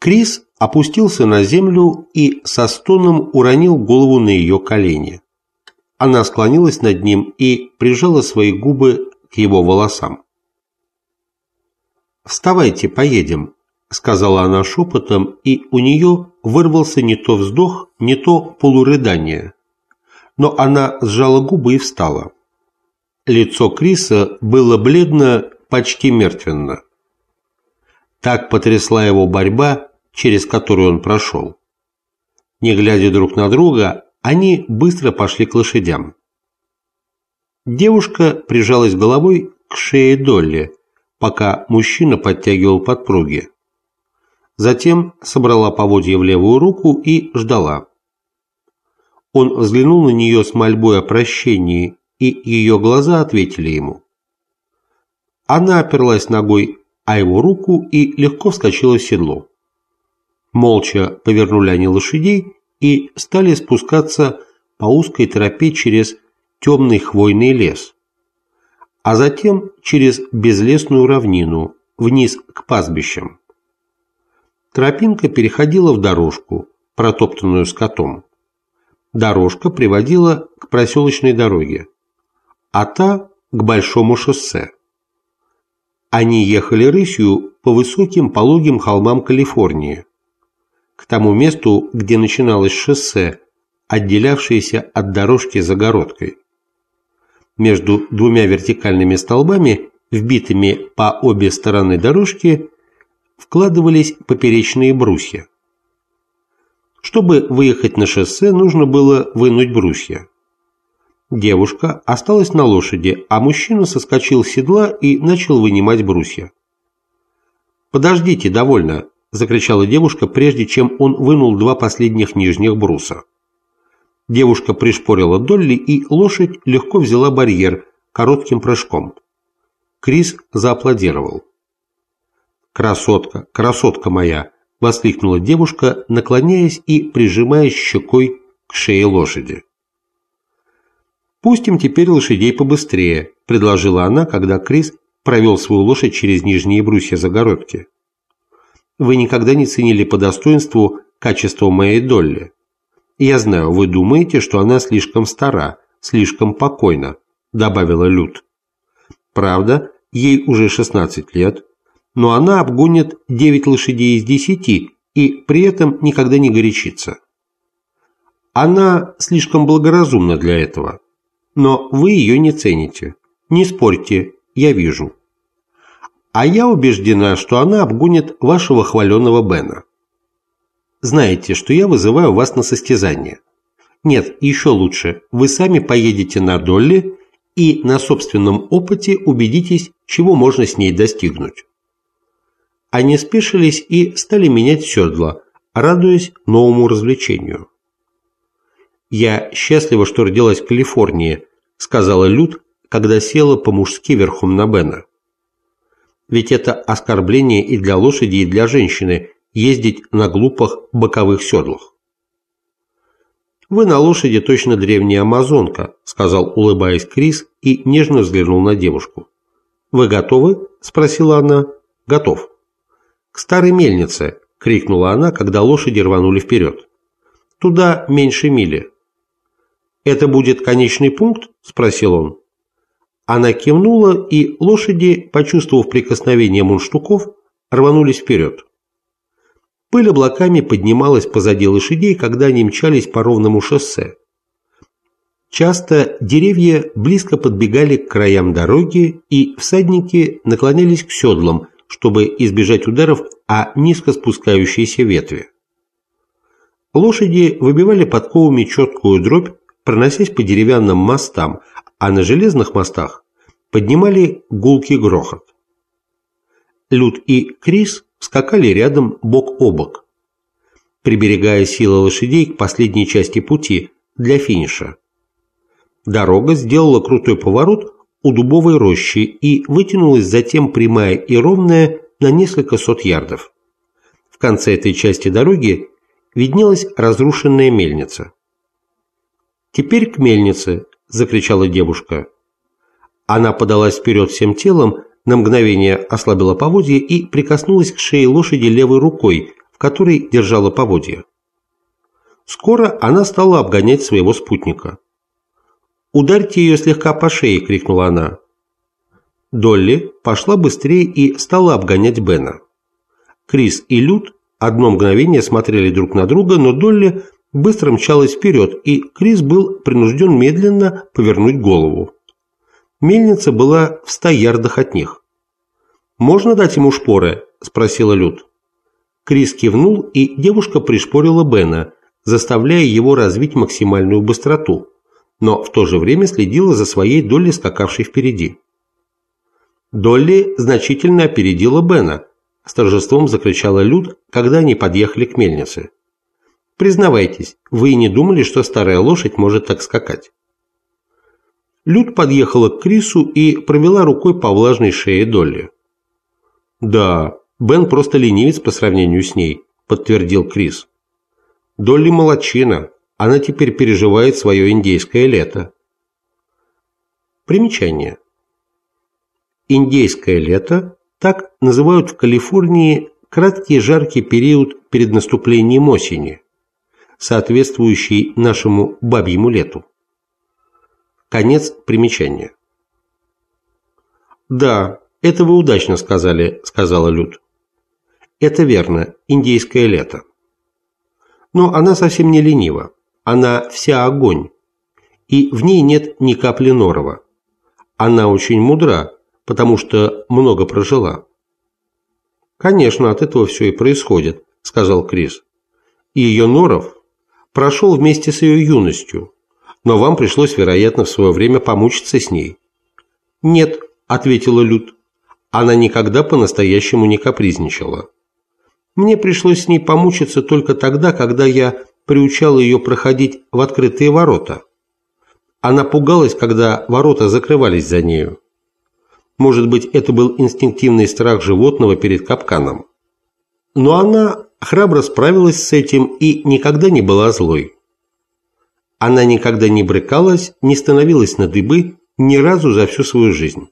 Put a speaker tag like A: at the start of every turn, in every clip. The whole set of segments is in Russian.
A: Крис опустился на землю и со стоном уронил голову на ее колени. Она склонилась над ним и прижала свои губы к его волосам. «Вставайте, поедем», — сказала она шепотом, и у нее вырвался не то вздох, не то полурыдание. Но она сжала губы и встала. Лицо Криса было бледно, почти мертвенно. Так потрясла его борьба, через которую он прошел. Не глядя друг на друга, они быстро пошли к лошадям. Девушка прижалась головой к шее Долли, пока мужчина подтягивал подпруги. Затем собрала поводья в левую руку и ждала. Он взглянул на нее с мольбой о прощении, и ее глаза ответили ему. Она оперлась ногой о его руку и легко вскочила в седло. Молча повернули они лошадей и стали спускаться по узкой тропе через темный хвойный лес, а затем через безлесную равнину вниз к пастбищам. Тропинка переходила в дорожку, протоптанную скотом. Дорожка приводила к проселочной дороге, а та к большому шоссе. Они ехали рысью по высоким пологим холмам Калифорнии, к тому месту, где начиналось шоссе, отделявшееся от дорожки загородкой. Между двумя вертикальными столбами, вбитыми по обе стороны дорожки, вкладывались поперечные брусья. Чтобы выехать на шоссе, нужно было вынуть брусья. Девушка осталась на лошади, а мужчина соскочил с седла и начал вынимать брусья. «Подождите, довольно!» – закричала девушка, прежде чем он вынул два последних нижних бруса. Девушка пришпорила Долли, и лошадь легко взяла барьер коротким прыжком. Крис зааплодировал. «Красотка, красотка моя!» – воскликнула девушка, наклоняясь и прижимаясь щекой к шее лошади. «Пустим теперь лошадей побыстрее», – предложила она, когда Крис провел свою лошадь через нижние брусья загородки. «Вы никогда не ценили по достоинству качество моей Долли. Я знаю, вы думаете, что она слишком стара, слишком покойна», – добавила Люд. «Правда, ей уже 16 лет, но она обгонит 9 лошадей из 10 и при этом никогда не горячится. Она слишком благоразумна для этого. Но вы ее не цените. Не спорьте, я вижу. А я убеждена, что она обгонит вашего хваленого Бена. Знаете, что я вызываю вас на состязание. Нет, еще лучше, вы сами поедете на Долли и на собственном опыте убедитесь, чего можно с ней достигнуть». Они спешились и стали менять седла, радуясь новому развлечению. «Я счастлива, что родилась в Калифорнии», – сказала Люд, когда села по-мужски верхом на Бена. «Ведь это оскорбление и для лошади, и для женщины – ездить на глупых боковых седлах». «Вы на лошади точно древняя амазонка», – сказал, улыбаясь Крис, и нежно взглянул на девушку. «Вы готовы?» – спросила она. «Готов». «К старой мельнице!» – крикнула она, когда лошади рванули вперед. «Туда меньше мили». «Это будет конечный пункт?» – спросил он. Она кивнула, и лошади, почувствовав прикосновение мундштуков, рванулись вперед. Пыль облаками поднималась позади лошадей, когда они мчались по ровному шоссе. Часто деревья близко подбегали к краям дороги, и всадники наклонялись к седлам, чтобы избежать ударов о низко спускающиеся ветви. Лошади выбивали подковами четкую дробь, проносясь по деревянным мостам, а на железных мостах поднимали гулкий грохот. Люд и Крис скакали рядом бок о бок, приберегая силы лошадей к последней части пути для финиша. Дорога сделала крутой поворот у дубовой рощи и вытянулась затем прямая и ровная на несколько сот ярдов. В конце этой части дороги виднелась разрушенная мельница. «Теперь к мельнице!» – закричала девушка. Она подалась вперед всем телом, на мгновение ослабила поводья и прикоснулась к шее лошади левой рукой, в которой держала поводья. Скоро она стала обгонять своего спутника. «Ударьте ее слегка по шее!» – крикнула она. Долли пошла быстрее и стала обгонять Бена. Крис и Люд одно мгновение смотрели друг на друга, но Долли быстро мчалась вперед, и Крис был принужден медленно повернуть голову. Мельница была в 100 ярдах от них. «Можно дать ему шпоры?» – спросила Люд. Крис кивнул, и девушка пришпорила Бена, заставляя его развить максимальную быстроту, но в то же время следила за своей Долли, скакавшей впереди. Долли значительно опередила Бена, с торжеством закричала Люд, когда они подъехали к мельнице. «Признавайтесь, вы и не думали, что старая лошадь может так скакать?» Люд подъехала к Крису и провела рукой по влажной шее Долли. «Да, Бен просто ленивец по сравнению с ней», – подтвердил Крис. «Долли молодчина, она теперь переживает свое индейское лето». Примечание. Индейское лето – так называют в Калифорнии краткий жаркий период перед наступлением осени, соответствующий нашему бабьему лету. Конец примечания. «Да, это вы удачно сказали», – сказала Люд. «Это верно, индейское лето. Но она совсем не ленива, она вся огонь, и в ней нет ни капли норова. Она очень мудра, потому что много прожила». «Конечно, от этого все и происходит», – сказал Крис. «И ее норов прошел вместе с ее юностью, но вам пришлось, вероятно, в свое время помучиться с ней». «Нет», – ответила Люд, – «она никогда по-настоящему не капризничала. Мне пришлось с ней помучиться только тогда, когда я приучал ее проходить в открытые ворота. Она пугалась, когда ворота закрывались за нею. Может быть, это был инстинктивный страх животного перед капканом. Но она храбро справилась с этим и никогда не была злой. Она никогда не брыкалась, не становилась на дыбы ни разу за всю свою жизнь».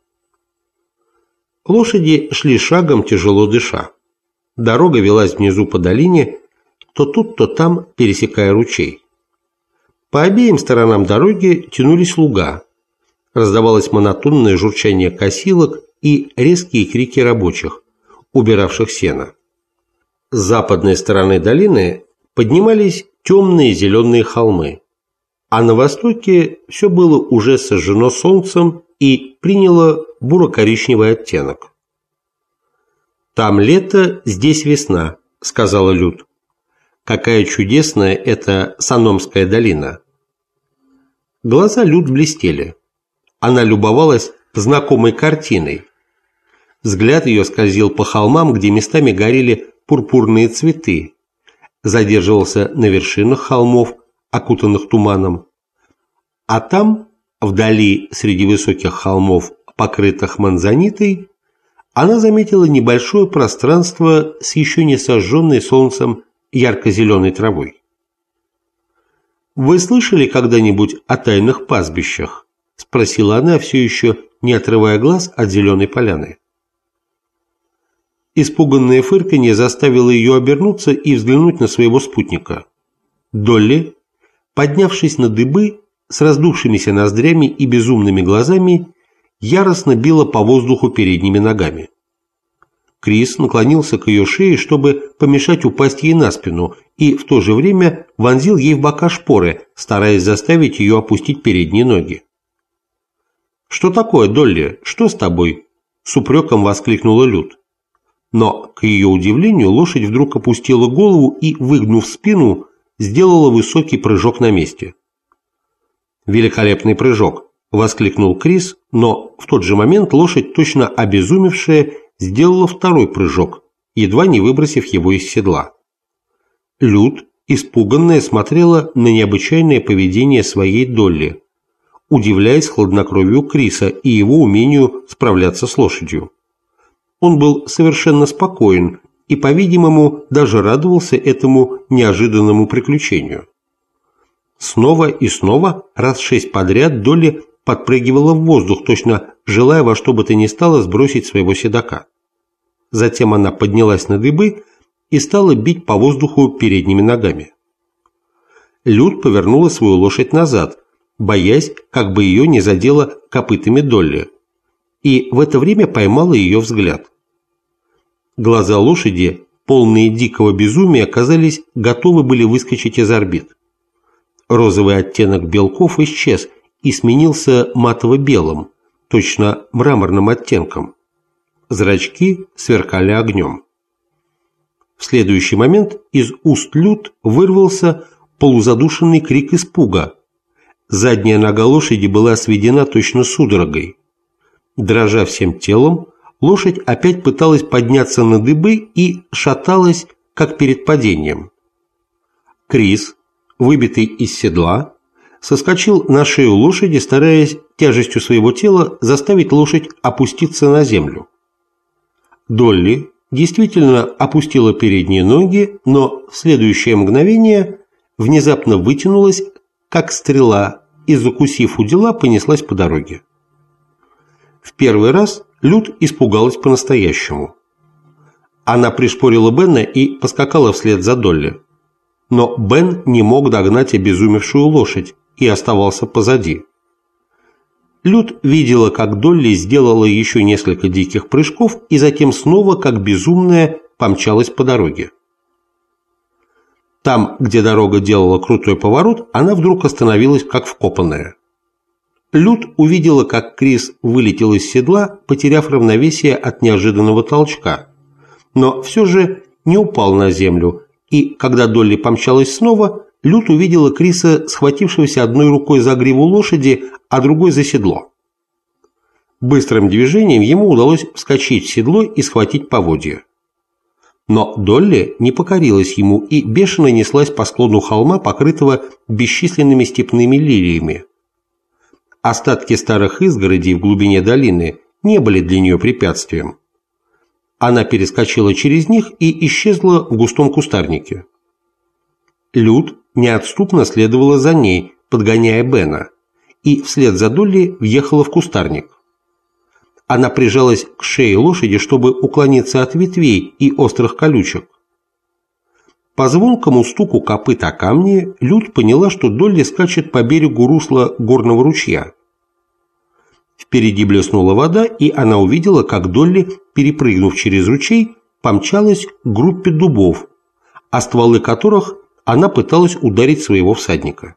A: Лошади шли шагом, тяжело дыша. Дорога велась внизу по долине, то тут, то там пересекая ручей. По обеим сторонам дороги тянулись луга. Раздавалось монотонное журчание косилок и резкие крики рабочих, убиравших сено. С западной стороны долины поднимались темные зеленые холмы, а на востоке все было уже сожжено солнцем и приняло буро-коричневый оттенок. «Там лето, здесь весна», – сказала Люд. «Какая чудесная эта Саномская долина». Глаза Люд блестели. Она любовалась знакомой картиной. Взгляд ее скользил по холмам, где местами горели пурпурные цветы, задерживался на вершинах холмов, окутанных туманом. А там, вдали, среди высоких холмов, покрытых манзанитой, она заметила небольшое пространство с еще не сожженной солнцем ярко-зеленой травой. «Вы слышали когда-нибудь о тайных пастбищах?» – спросила она, все еще не отрывая глаз от зеленой поляны. Испуганное фырканье заставило ее обернуться и взглянуть на своего спутника. Долли, поднявшись на дыбы, с раздувшимися ноздрями и безумными глазами, яростно била по воздуху передними ногами. Крис наклонился к ее шее, чтобы помешать упасть ей на спину, и в то же время вонзил ей в бока шпоры, стараясь заставить ее опустить передние ноги. «Что такое, Долли? Что с тобой?» – с упреком воскликнула Люд. Но, к ее удивлению, лошадь вдруг опустила голову и, выгнув спину, сделала высокий прыжок на месте. «Великолепный прыжок!» – воскликнул Крис, но в тот же момент лошадь, точно обезумевшая, сделала второй прыжок, едва не выбросив его из седла. Люд, испуганная, смотрела на необычайное поведение своей Долли, удивляясь хладнокровию Криса и его умению справляться с лошадью. Он был совершенно спокоен и, по-видимому, даже радовался этому неожиданному приключению. Снова и снова, раз 6 подряд, Долли подпрыгивала в воздух, точно желая во что бы то ни стало сбросить своего седока. Затем она поднялась на дыбы и стала бить по воздуху передними ногами. Люд повернула свою лошадь назад, боясь, как бы ее не задело копытами Долли, и в это время поймала ее взгляд. Глаза лошади, полные дикого безумия, казались, готовы были выскочить из орбит. Розовый оттенок белков исчез и сменился матово-белым, точно мраморным оттенком. Зрачки сверкали огнем. В следующий момент из уст Люд вырвался полузадушенный крик испуга. Задняя нога лошади была сведена точно судорогой. Дрожа всем телом, лошадь опять пыталась подняться на дыбы и шаталась, как перед падением. Крис, выбитый из седла, соскочил на шею лошади, стараясь тяжестью своего тела заставить лошадь опуститься на землю. Долли действительно опустила передние ноги, но в следующее мгновение внезапно вытянулась, как стрела, и, закусив у дела, понеслась по дороге. В первый раз Люд испугалась по-настоящему. Она пришпорила Бена и поскакала вслед за Долли. Но Бен не мог догнать обезумевшую лошадь и оставался позади. Люд видела, как Долли сделала еще несколько диких прыжков и затем снова, как безумная, помчалась по дороге. Там, где дорога делала крутой поворот, она вдруг остановилась, как вкопанная. Люд увидела, как Крис вылетел из седла, потеряв равновесие от неожиданного толчка, но все же не упал на землю, и, когда Долли помчалась снова, Люд увидела Криса, схватившегося одной рукой за гриву лошади, а другой за седло. Быстрым движением ему удалось вскочить в седло и схватить поводья. Но Долли не покорилась ему и бешено неслась по склону холма, покрытого бесчисленными степными лилиями. Остатки старых изгородей в глубине долины не были для нее препятствием. Она перескочила через них и исчезла в густом кустарнике. Люд неотступно следовала за ней, подгоняя Бена, и вслед за Долли въехала в кустарник. Она прижалась к шее лошади, чтобы уклониться от ветвей и острых колючек. По звонкому стуку копыт о камни Люд поняла, что Долли скачет по берегу русла горного ручья. Впереди блеснула вода, и она увидела, как Долли, перепрыгнув через ручей, помчалась к группе дубов, о стволы которых она пыталась ударить своего всадника.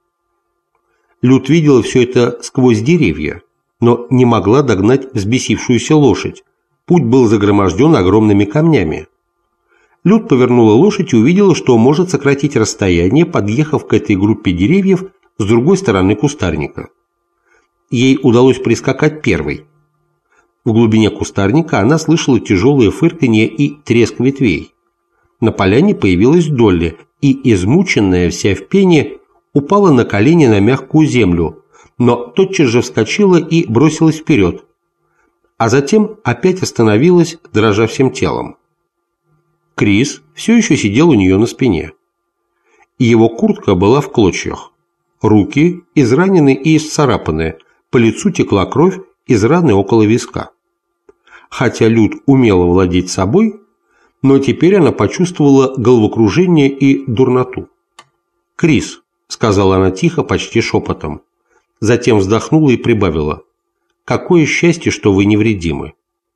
A: Люд видела все это сквозь деревья, но не могла догнать взбесившуюся лошадь. Путь был загроможден огромными камнями. Люд повернула лошадь и увидела, что может сократить расстояние, подъехав к этой группе деревьев с другой стороны кустарника. Ей удалось прискакать первой. В глубине кустарника она слышала тяжелое фырканье и треск ветвей. На поляне появилась Долли и, измученная вся в пене, упала на колени на мягкую землю, но тотчас же вскочила и бросилась вперед, а затем опять остановилась, дрожа всем телом. Крис все еще сидел у нее на спине. Его куртка была в клочьях, руки изранены и исцарапаны, по лицу текла кровь из раны около виска. Хотя Люд умела владеть собой, но теперь она почувствовала головокружение и дурноту. «Крис», — сказала она тихо, почти шепотом, затем вздохнула и прибавила: «Какое счастье, что вы невредимы!»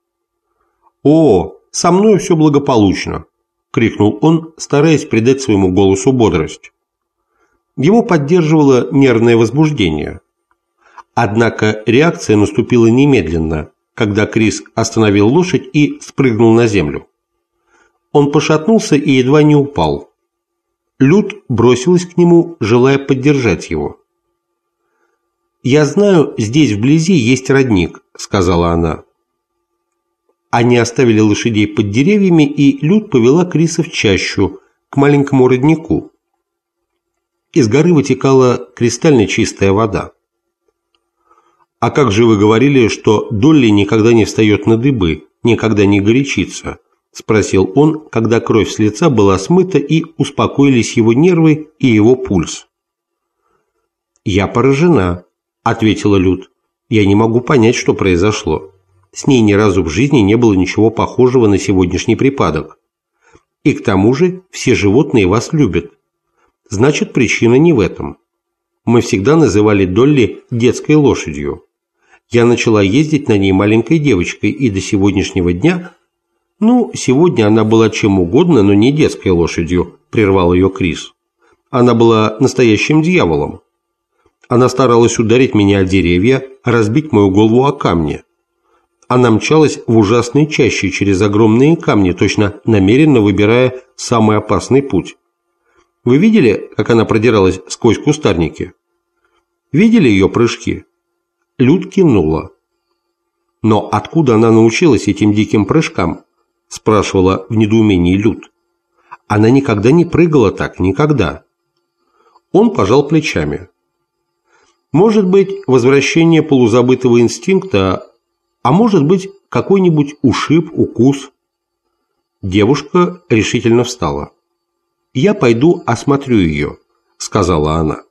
A: «О, со мной все благополучно!» — крикнул он, стараясь придать своему голосу бодрость. Его поддерживало нервное возбуждение. Однако реакция наступила немедленно, когда Крис остановил лошадь и спрыгнул на землю. Он пошатнулся и едва не упал. Люд бросилась к нему, желая поддержать его. «Я знаю, здесь вблизи есть родник», — сказала она. Они оставили лошадей под деревьями, и Люд повела Криса в чащу, к маленькому роднику. Из горы вытекала кристально чистая вода. «А как же вы говорили, что Долли никогда не встает на дыбы, никогда не горячится?» – спросил он, когда кровь с лица была смыта и успокоились его нервы и его пульс. «Я поражена», – ответила Люд. «Я не могу понять, что произошло. С ней ни разу в жизни не было ничего похожего на сегодняшний припадок. И к тому же все животные вас любят. Значит, причина не в этом. Мы всегда называли Долли детской лошадью. Я начала ездить на ней маленькой девочкой, и до сегодняшнего дня... Ну, сегодня она была чем угодно, но не детской лошадью, прервал ее Крис. Она была настоящим дьяволом. Она старалась ударить меня о деревья, разбить мою голову о камни. Она мчалась в ужасной чаще через огромные камни, точно намеренно выбирая самый опасный путь. Вы видели, как она продиралась сквозь кустарники? Видели ее прыжки? Люд кивнула. Но откуда она научилась этим диким прыжкам? Спрашивала в недоумении Люд. Она никогда не прыгала так, никогда. Он пожал плечами. Может быть, возвращение полузабытого инстинкта, а может быть, какой-нибудь ушиб, укус. Девушка решительно встала. «Я пойду осмотрю ее», — сказала она.